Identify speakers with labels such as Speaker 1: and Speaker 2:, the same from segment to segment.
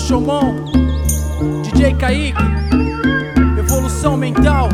Speaker 1: Showmon, DJ Kaique, Evolução Mental.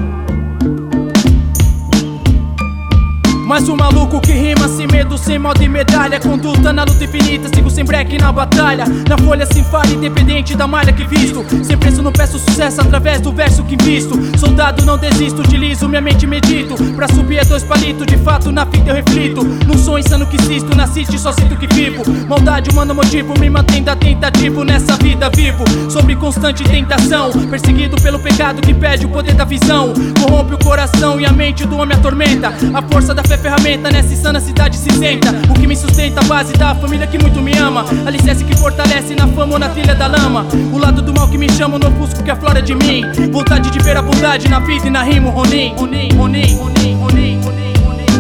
Speaker 1: Mais um maluco que rima sem medo, sem modo e medalha. Conduta na luta infinita, sigo sem break na batalha. Na folha sem falha, independente da malha que visto. Sem preço não peço sucesso através do verso que invisto. Soldado não desisto, utilizo minha mente e medito. Pra subir é 2 palitos, de fato na fita eu reflito. Não sou insano que insisto, na assiste só sinto que vivo. Maldade humana motivo, me mantém da tentativo. Nessa vida vivo, sobre constante tentação. Perseguido pelo pecado que pede o poder da visão. Corrompe o coração e a mente do homem atormenta. A força da fé ferramenta nessa insana cidade cinzenta. O que me sustenta, a base da família que muito me ama. Alicerce que fortalece na fama ou na trilha da lama. O lado do mal que me chama, no ofusco que aflora de mim. Vontade de ver a bondade na vida e na rima. Ronin, Ronin, Ronin, Ronin, Ronin, Ronin.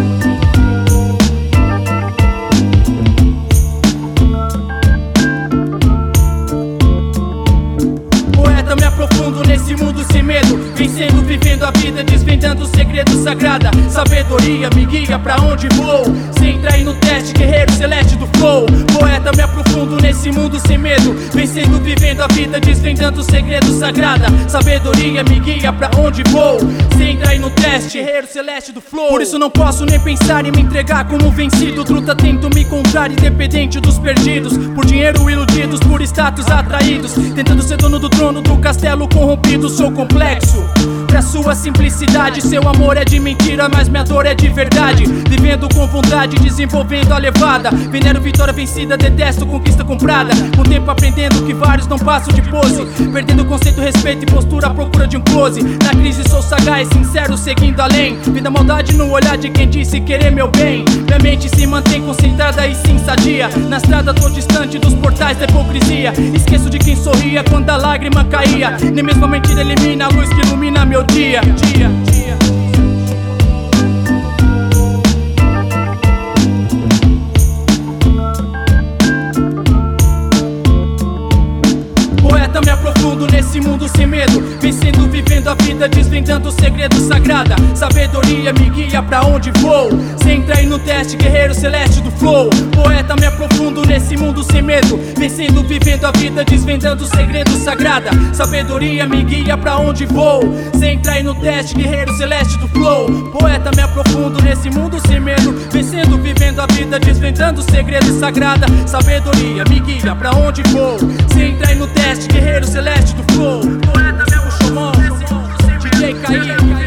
Speaker 1: Poeta, me aprofundo nesse mundo sem medo. Vencendo, vivendo a vida, desvendando o segredo sagrada. Sabedoria me guia pra onde vou. Sem trair no teste, guerreiro celeste do flow. Poeta, me aprofundo nesse mundo sem medo. Vencendo, vivendo a vida, desvendando o segredo sagrada. Sabedoria me guia pra onde vou. Sem trair no teste, guerreiro celeste do flow. Por isso não posso nem pensar em me entregar como vencido. Truta tento me encontrar independente dos perdidos. Por dinheiro iludidos, por status atraídos. Tentando ser dono do trono do castelo corrompido. Sou complexo pra sua simplicidade. Seu amor é de mentira, mas minha dor é de verdade. Vivendo com vontade, desenvolvendo a levada. Venero vitória vencida, detesto conquista comprada. Com o tempo aprendendo que vários não passam de pose. Perdendo o conceito, respeito e postura à procura de um close. Na crise sou sagaz, sincero, seguindo além. Vida maldade no olhar de quem disse querer meu bem. Minha mente se mantém concentrada e sim sadia. Na estrada tô distante dos portais da hipocrisia. Esqueço de quem sorria quando a lágrima caía. Nem mesmo a mentira elimina a luz que ilumina meu dia. Poeta, me aprofundo nesse mundo sem medo. Vencendo, vivendo a vida, desvendando o segredo sagrada. Sabedoria me guia pra onde vou. Sem trair no teste, guerreiro celeste do flow. Poeta, me aprofundo nesse mundo sem medo. Vencendo, vivendo a vida, desvendando o segredo sagrada. Sabedoria me guia pra onde vou. Sem trair no teste, guerreiro celeste do flow. Poeta, me aprofundo nesse mundo sem medo. Vencendo, vivendo a vida, desvendando o segredo sagrada. Sabedoria me guia pra onde vou. Sem trair no teste, guerreiro celeste do flow. Poeta, me aprofundo, DJ Kaique.